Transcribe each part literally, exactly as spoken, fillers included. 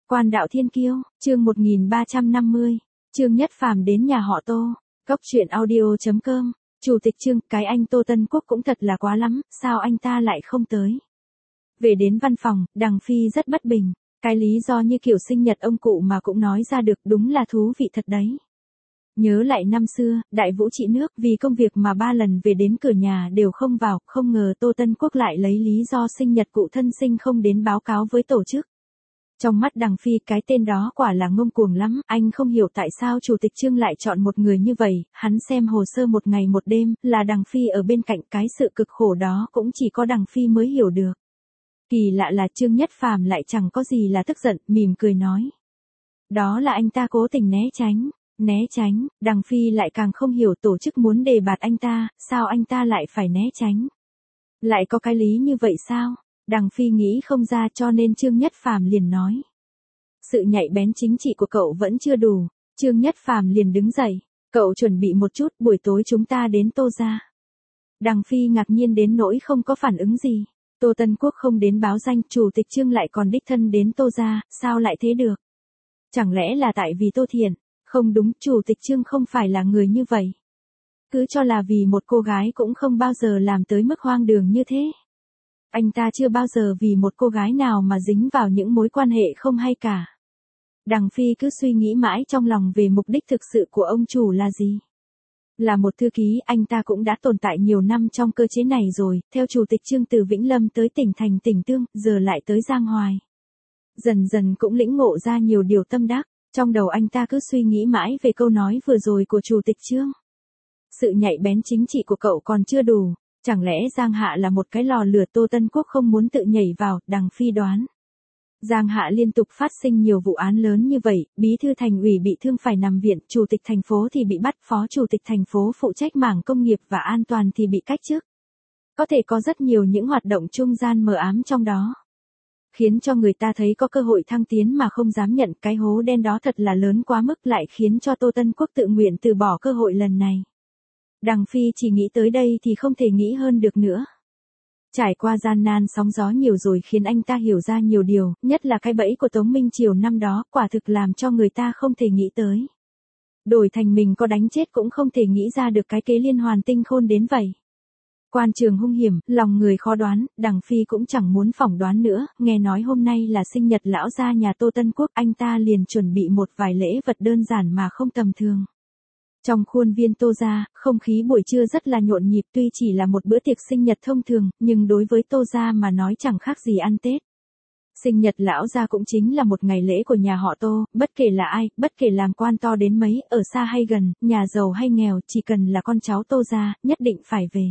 Quan đạo thiên kiêu, chương một nghìn ba trăm năm mươi, Trương Nhất Phàm đến nhà họ Tô, Cốc truyện audio chấm com, Chủ tịch Trương, cái anh Tô Tân Quốc cũng thật là quá lắm, sao anh ta lại không tới. Về đến văn phòng, Đằng Phi rất bất bình, cái lý do như kiểu sinh nhật ông cụ mà cũng nói ra được, đúng là thú vị thật đấy. Nhớ lại năm xưa, Đại Vũ trị nước, vì công việc mà ba lần về đến cửa nhà đều không vào, không ngờ Tô Tân Quốc lại lấy lý do sinh nhật cụ thân sinh không đến báo cáo với tổ chức. Trong mắt Đằng Phi, cái tên đó quả là ngông cuồng lắm, anh không hiểu tại sao Chủ tịch Trương lại chọn một người như vậy, hắn xem hồ sơ một ngày một đêm, là Đằng Phi ở bên cạnh, cái sự cực khổ đó cũng chỉ có Đằng Phi mới hiểu được. Kỳ lạ là Trương Nhất Phàm lại chẳng có gì là tức giận, mỉm cười nói. Đó là anh ta cố tình né tránh, né tránh, Đằng Phi lại càng không hiểu tổ chức muốn đề bạt anh ta, sao anh ta lại phải né tránh. Lại có cái lý như vậy sao? Đằng Phi nghĩ không ra cho nên Trương Nhất Phàm liền nói. Sự nhạy bén chính trị của cậu vẫn chưa đủ, Trương Nhất Phàm liền đứng dậy, cậu chuẩn bị một chút, buổi tối chúng ta đến Tô gia. Đằng Phi ngạc nhiên đến nỗi không có phản ứng gì, Tô Tân Quốc không đến báo danh, Chủ tịch Trương lại còn đích thân đến Tô gia, sao lại thế được? Chẳng lẽ là tại vì Tô Thiện? Không đúng, Chủ tịch Trương không phải là người như vậy. Cứ cho là vì một cô gái cũng không bao giờ làm tới mức hoang đường như thế. Anh ta chưa bao giờ vì một cô gái nào mà dính vào những mối quan hệ không hay cả. Đằng Phi cứ suy nghĩ mãi trong lòng về mục đích thực sự của ông chủ là gì. Là một thư ký, anh ta cũng đã tồn tại nhiều năm trong cơ chế này rồi, theo Chủ tịch Trương từ Vĩnh Lâm tới tỉnh thành Tỉnh Tương, giờ lại tới Giang Hoài. Dần dần cũng lĩnh ngộ ra nhiều điều tâm đắc, trong đầu anh ta cứ suy nghĩ mãi về câu nói vừa rồi của Chủ tịch Trương. Sự nhạy bén chính trị của cậu còn chưa đủ. Chẳng lẽ Giang Hạ là một cái lò lửa Tô Tân Quốc không muốn tự nhảy vào, Đằng Phi đoán. Giang Hạ liên tục phát sinh nhiều vụ án lớn như vậy, bí thư thành ủy bị thương phải nằm viện, chủ tịch thành phố thì bị bắt, phó chủ tịch thành phố phụ trách mảng công nghiệp và an toàn thì bị cách chức. Có thể có rất nhiều những hoạt động trung gian mờ ám trong đó. Khiến cho người ta thấy có cơ hội thăng tiến mà không dám nhận, cái hố đen đó thật là lớn quá mức, lại khiến cho Tô Tân Quốc tự nguyện từ bỏ cơ hội lần này. Đằng Phi chỉ nghĩ tới đây thì không thể nghĩ hơn được nữa. Trải qua gian nan sóng gió nhiều rồi khiến anh ta hiểu ra nhiều điều, nhất là cái bẫy của Tống Minh Triều năm đó, quả thực làm cho người ta không thể nghĩ tới. Đổi thành mình có đánh chết cũng không thể nghĩ ra được cái kế liên hoàn tinh khôn đến vậy. Quan trường hung hiểm, lòng người khó đoán, Đằng Phi cũng chẳng muốn phỏng đoán nữa, nghe nói hôm nay là sinh nhật lão gia nhà Tô Tân Quốc, anh ta liền chuẩn bị một vài lễ vật đơn giản mà không tầm thường. Trong khuôn viên Tô gia, không khí buổi trưa rất là nhộn nhịp, tuy chỉ là một bữa tiệc sinh nhật thông thường, nhưng đối với Tô gia mà nói chẳng khác gì ăn Tết. Sinh nhật lão gia cũng chính là một ngày lễ của nhà họ Tô, bất kể là ai, bất kể làm quan to đến mấy, ở xa hay gần, nhà giàu hay nghèo, chỉ cần là con cháu Tô gia, nhất định phải về.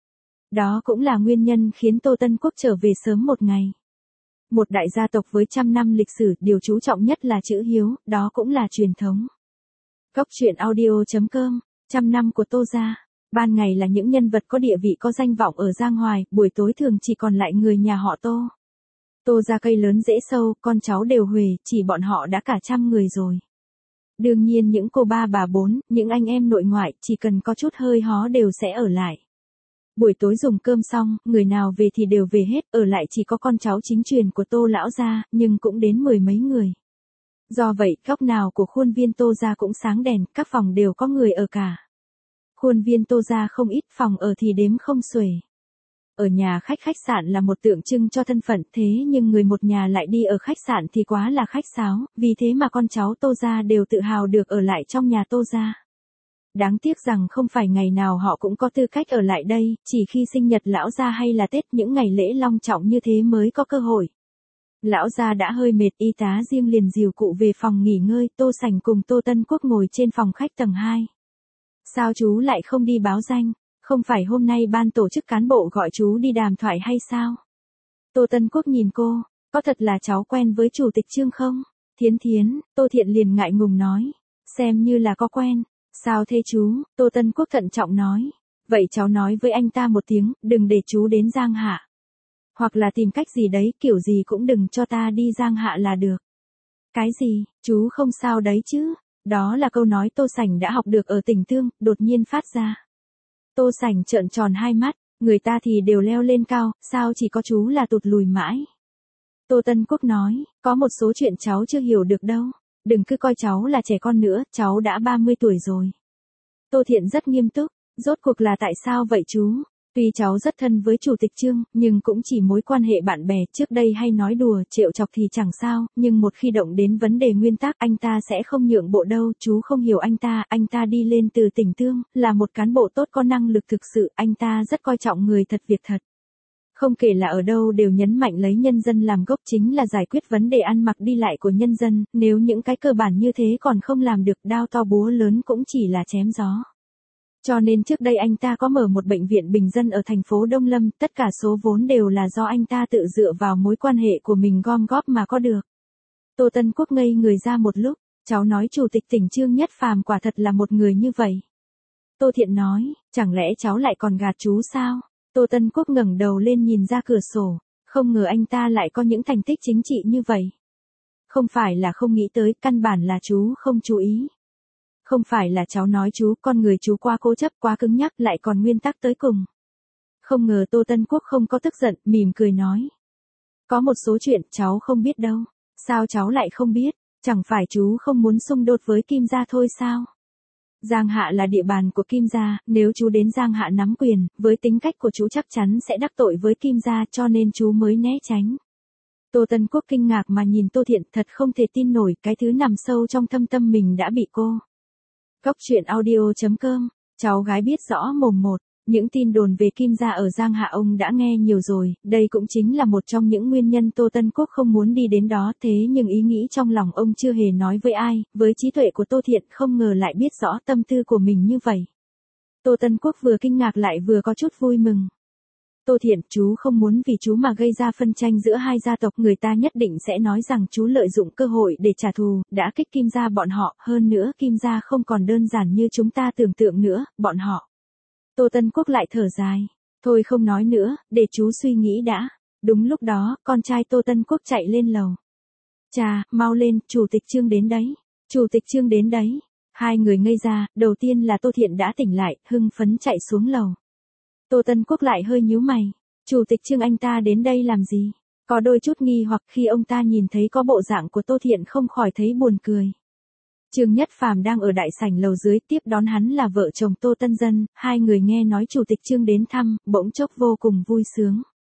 Đó cũng là nguyên nhân khiến Tô Tân Quốc trở về sớm một ngày. Một đại gia tộc với trăm năm lịch sử, điều chú trọng nhất là chữ hiếu, đó cũng là truyền thống. Cốc truyện audio chấm com, trăm năm của Tô gia. Ban ngày là những nhân vật có địa vị có danh vọng ở Giang Hoài, buổi tối thường chỉ còn lại người nhà họ Tô. Tô gia cây lớn rễ sâu, con cháu đều huề, chỉ bọn họ đã cả trăm người rồi. Đương nhiên những cô ba bà bốn, những anh em nội ngoại, chỉ cần có chút hơi hó đều sẽ ở lại. Buổi tối dùng cơm xong, người nào về thì đều về hết, ở lại chỉ có con cháu chính truyền của Tô lão gia, nhưng cũng đến mười mấy người. Do vậy, góc nào của khuôn viên Tô gia cũng sáng đèn, các phòng đều có người ở cả. Khuôn viên Tô gia không ít, phòng ở thì đếm không xuể. Ở nhà khách khách sạn là một tượng trưng cho thân phận, thế nhưng người một nhà lại đi ở khách sạn thì quá là khách sáo, vì thế mà con cháu Tô gia đều tự hào được ở lại trong nhà Tô gia. Đáng tiếc rằng không phải ngày nào họ cũng có tư cách ở lại đây, chỉ khi sinh nhật lão gia hay là Tết, những ngày lễ long trọng như thế mới có cơ hội. Lão gia đã hơi mệt, y tá riêng liền dìu cụ về phòng nghỉ ngơi, Tô Sành cùng Tô Tân Quốc ngồi trên phòng khách tầng hai. Sao chú lại không đi báo danh, không phải hôm nay ban tổ chức cán bộ gọi chú đi đàm thoại hay sao? Tô Tân Quốc nhìn cô, có thật là cháu quen với Chủ tịch Trương không? Thiến Thiến, Tô Thiện liền ngại ngùng nói, xem như là có quen. Sao thế chú? Tô Tân Quốc thận trọng nói. Vậy cháu nói với anh ta một tiếng, đừng để chú đến Giang Hạ. Hoặc là tìm cách gì đấy, kiểu gì cũng đừng cho ta đi Giang Hạ là được. Cái gì, chú không sao đấy chứ? Đó là câu nói Tô Sành đã học được ở Tỉnh Tương, đột nhiên phát ra. Tô Sành trợn tròn hai mắt, người ta thì đều leo lên cao, sao chỉ có chú là tụt lùi mãi? Tô Tân Quốc nói, có một số chuyện cháu chưa hiểu được đâu. Đừng cứ coi cháu là trẻ con nữa, cháu đã ba mươi tuổi rồi. Tô Thiện rất nghiêm túc, rốt cuộc là tại sao vậy chú? Tuy cháu rất thân với Chủ tịch Trương, nhưng cũng chỉ mối quan hệ bạn bè, trước đây hay nói đùa, trêu chọc thì chẳng sao, nhưng một khi động đến vấn đề nguyên tắc, anh ta sẽ không nhượng bộ đâu, chú không hiểu anh ta, anh ta đi lên từ tỉnh Tương, là một cán bộ tốt có năng lực thực sự, anh ta rất coi trọng người thật việc thật. Không kể là ở đâu đều nhấn mạnh lấy nhân dân làm gốc, chính là giải quyết vấn đề ăn mặc đi lại của nhân dân, nếu những cái cơ bản như thế còn không làm được, đao to búa lớn cũng chỉ là chém gió. Cho nên trước đây anh ta có mở một bệnh viện bình dân ở thành phố Đông Lâm, tất cả số vốn đều là do anh ta tự dựa vào mối quan hệ của mình gom góp mà có được. Tô Tân Quốc ngây người ra một lúc, cháu nói Chủ tịch tỉnh Trương Nhất Phàm quả thật là một người như vậy. Tô Thiện nói, chẳng lẽ cháu lại còn gạt chú sao? Tô Tân Quốc ngẩng đầu lên nhìn ra cửa sổ, không ngờ anh ta lại có những thành tích chính trị như vậy. Không phải là không nghĩ tới, căn bản là chú không chú ý. Không phải là cháu nói chú, con người chú quá cố chấp, quá cứng nhắc, lại còn nguyên tắc tới cùng. Không ngờ Tô Tân Quốc không có tức giận, mỉm cười nói. Có một số chuyện cháu không biết đâu. Sao cháu lại không biết? Chẳng phải chú không muốn xung đột với Kim gia thôi sao? Giang Hạ là địa bàn của Kim gia, nếu chú đến Giang Hạ nắm quyền, với tính cách của chú chắc chắn sẽ đắc tội với Kim gia, cho nên chú mới né tránh. Tô Tân Quốc kinh ngạc mà nhìn Tô Thiện, thật không thể tin nổi, cái thứ nằm sâu trong thâm tâm mình đã bị cô. Góc truyện audio chấm com, cháu gái biết rõ mồm một, những tin đồn về Kim gia ở Giang Hạ ông đã nghe nhiều rồi, đây cũng chính là một trong những nguyên nhân Tô Tân Quốc không muốn đi đến đó, thế nhưng ý nghĩ trong lòng ông chưa hề nói với ai, với trí tuệ của Tô Thiện không ngờ lại biết rõ tâm tư của mình như vậy. Tô Tân Quốc vừa kinh ngạc lại vừa có chút vui mừng. Tô Thiện, chú không muốn vì chú mà gây ra phân tranh giữa hai gia tộc, người ta nhất định sẽ nói rằng chú lợi dụng cơ hội để trả thù, đã kích Kim gia bọn họ, hơn nữa Kim gia không còn đơn giản như chúng ta tưởng tượng nữa, bọn họ. Tô Tân Quốc lại thở dài, thôi không nói nữa, để chú suy nghĩ đã. Đúng lúc đó, con trai Tô Tân Quốc chạy lên lầu. Chà, mau lên, Chủ tịch Trương đến đấy, Chủ tịch Trương đến đấy. Hai người ngây ra, đầu tiên là Tô Thiện đã tỉnh lại, hưng phấn chạy xuống lầu. Tô Tân Quốc lại hơi nhíu mày, Chủ tịch Trương anh ta đến đây làm gì? Có đôi chút nghi hoặc khi ông ta nhìn thấy có bộ dạng của Tô Thiện không khỏi thấy buồn cười. Trương Nhất Phàm đang ở đại sảnh lầu dưới, tiếp đón hắn là vợ chồng Tô Tân Dân, hai người nghe nói Chủ tịch Trương đến thăm, bỗng chốc vô cùng vui sướng.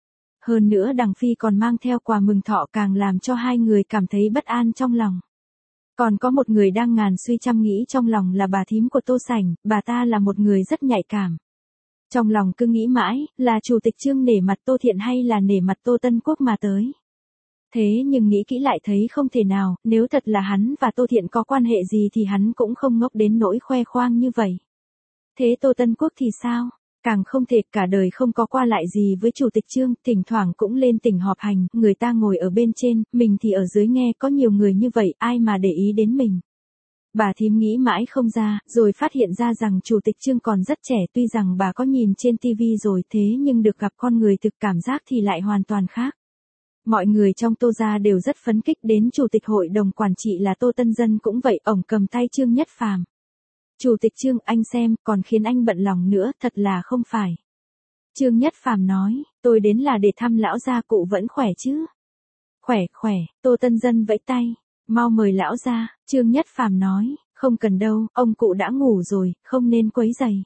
Hơn nữa Đằng Phi còn mang theo quà mừng thọ càng làm cho hai người cảm thấy bất an trong lòng. Còn có một người đang ngàn suy trăm nghĩ trong lòng là bà thím của Tô Sảnh, bà ta là một người rất nhạy cảm. Trong lòng cứ nghĩ mãi, là Chủ tịch Trương nể mặt Tô Thiện hay là nể mặt Tô Tân Quốc mà tới. Thế nhưng nghĩ kỹ lại thấy không thể nào, nếu thật là hắn và Tô Thiện có quan hệ gì thì hắn cũng không ngốc đến nỗi khoe khoang như vậy. Thế Tô Tân Quốc thì sao? Càng không thể, cả đời không có qua lại gì với Chủ tịch Trương, thỉnh thoảng cũng lên tỉnh họp hành, người ta ngồi ở bên trên, mình thì ở dưới nghe, có nhiều người như vậy, ai mà để ý đến mình. Bà thím nghĩ mãi không ra, rồi phát hiện ra rằng Chủ tịch Trương còn rất trẻ, tuy rằng bà có nhìn trên tivi rồi, thế nhưng được gặp con người thực cảm giác thì lại hoàn toàn khác. Mọi người trong Tô gia đều rất phấn khích, đến Chủ tịch hội đồng quản trị là Tô Tân Dân cũng vậy, ổng cầm tay Trương Nhất Phàm. Chủ tịch Trương, anh xem, còn khiến anh bận lòng nữa, thật là không phải. Trương Nhất Phàm nói, tôi đến là để thăm lão gia, cụ vẫn khỏe chứ? Khỏe, khỏe, Tô Tân Dân vẫy tay. Mau mời lão gia, Trương Nhất Phàm nói, không cần đâu, ông cụ đã ngủ rồi, không nên quấy rầy.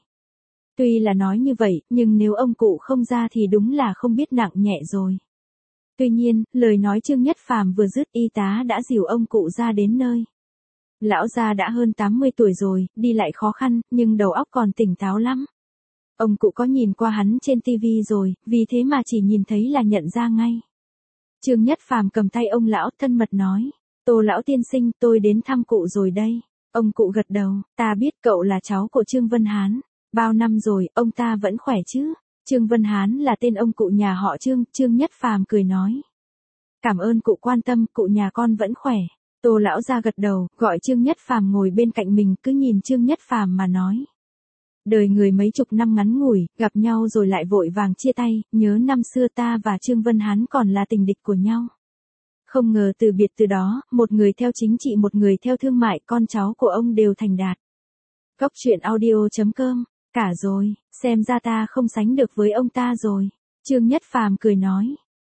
Tuy là nói như vậy, nhưng nếu ông cụ không ra thì đúng là không biết nặng nhẹ rồi. Tuy nhiên, lời nói Trương Nhất Phàm vừa dứt, y tá đã dìu ông cụ ra đến nơi. Lão gia đã hơn tám mươi tuổi rồi, đi lại khó khăn, nhưng đầu óc còn tỉnh táo lắm. Ông cụ có nhìn qua hắn trên tivi rồi, vì thế mà chỉ nhìn thấy là nhận ra ngay. Trương Nhất Phàm cầm tay ông lão, thân mật nói, Tô lão tiên sinh, tôi đến thăm cụ rồi đây. Ông cụ gật đầu, ta biết cậu là cháu của Trương Vân Hán. Bao năm rồi, ông ta vẫn khỏe chứ? Trương Vân Hán là tên ông cụ nhà họ Trương, Trương Nhất Phàm cười nói. Cảm ơn cụ quan tâm, cụ nhà con vẫn khỏe. Tô lão ra gật đầu, gọi Trương Nhất Phàm ngồi bên cạnh mình, cứ nhìn Trương Nhất Phàm mà nói. Đời người mấy chục năm ngắn ngủi, gặp nhau rồi lại vội vàng chia tay, nhớ năm xưa ta và Trương Vân Hán còn là tình địch của nhau. Không ngờ từ biệt từ đó, một người theo chính trị một người theo thương mại, con cháu của ông đều thành đạt. Góc truyện audio chấm com, cả rồi, xem ra ta không sánh được với ông ta rồi. Trương Nhất Phàm cười nói.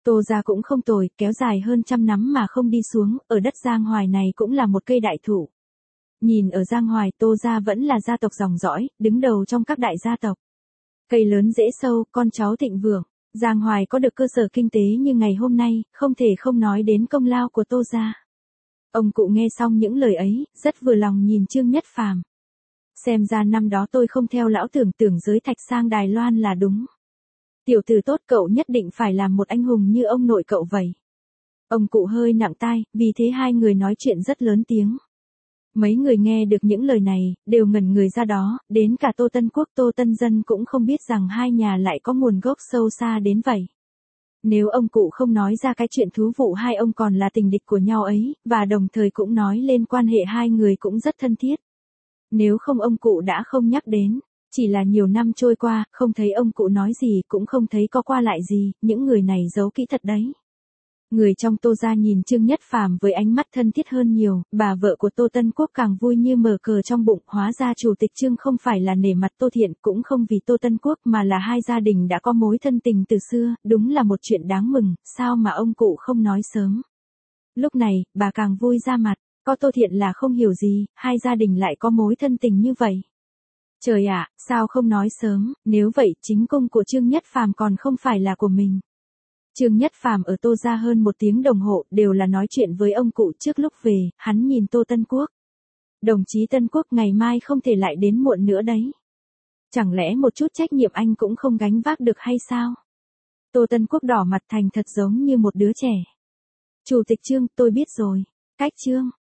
Tô gia cũng không tồi, kéo dài hơn trăm năm mà không đi xuống, ở đất Giang Hoài này cũng là một cây đại thụ. Nhìn ở Giang Hoài, Tô gia vẫn là gia tộc dòng dõi, đứng đầu trong các đại gia tộc. Cây lớn rễ sâu, con cháu thịnh vượng. Giang Hoài có được cơ sở kinh tế như ngày hôm nay, không thể không nói đến công lao của Tô gia. Ông cụ nghe xong những lời ấy, rất vừa lòng nhìn Trương Nhất Phàm. Xem ra năm đó tôi không theo lão tưởng tưởng giới thạch sang Đài Loan là đúng. Tiểu tử tốt, cậu nhất định phải làm một anh hùng như ông nội cậu vậy. Ông cụ hơi nặng tai, vì thế hai người nói chuyện rất lớn tiếng. Mấy người nghe được những lời này, đều ngẩn người ra đó, đến cả Tô Tân Quốc Tô Tân Dân cũng không biết rằng hai nhà lại có nguồn gốc sâu xa đến vậy. Nếu ông cụ không nói ra cái chuyện thú vụ hai ông còn là tình địch của nhau ấy, và đồng thời cũng nói lên quan hệ hai người cũng rất thân thiết. Nếu không ông cụ đã không nhắc đến, chỉ là nhiều năm trôi qua, không thấy ông cụ nói gì cũng không thấy có qua lại gì, những người này giấu kỹ thật đấy. Người trong Tô gia nhìn Trương Nhất Phàm với ánh mắt thân thiết hơn nhiều, bà vợ của Tô Tân Quốc càng vui như mở cờ trong bụng, hóa ra chủ tịch Trương không phải là nể mặt Tô Thiện, cũng không vì Tô Tân Quốc mà là hai gia đình đã có mối thân tình từ xưa, đúng là một chuyện đáng mừng, sao mà ông cụ không nói sớm. Lúc này, bà càng vui ra mặt, có Tô Thiện là không hiểu gì, hai gia đình lại có mối thân tình như vậy. Trời ạ, sao không nói sớm, nếu vậy chính cung của Trương Nhất Phàm còn không phải là của mình. Trương Nhất Phàm ở Tô gia hơn một tiếng đồng hồ, đều là nói chuyện với ông cụ trước lúc về, hắn nhìn Tô Tân Quốc. Đồng chí Tân Quốc ngày mai không thể lại đến muộn nữa đấy. Chẳng lẽ một chút trách nhiệm anh cũng không gánh vác được hay sao? Tô Tân Quốc đỏ mặt thành thật giống như một đứa trẻ. Chủ tịch Trương, tôi biết rồi. Cách Trương,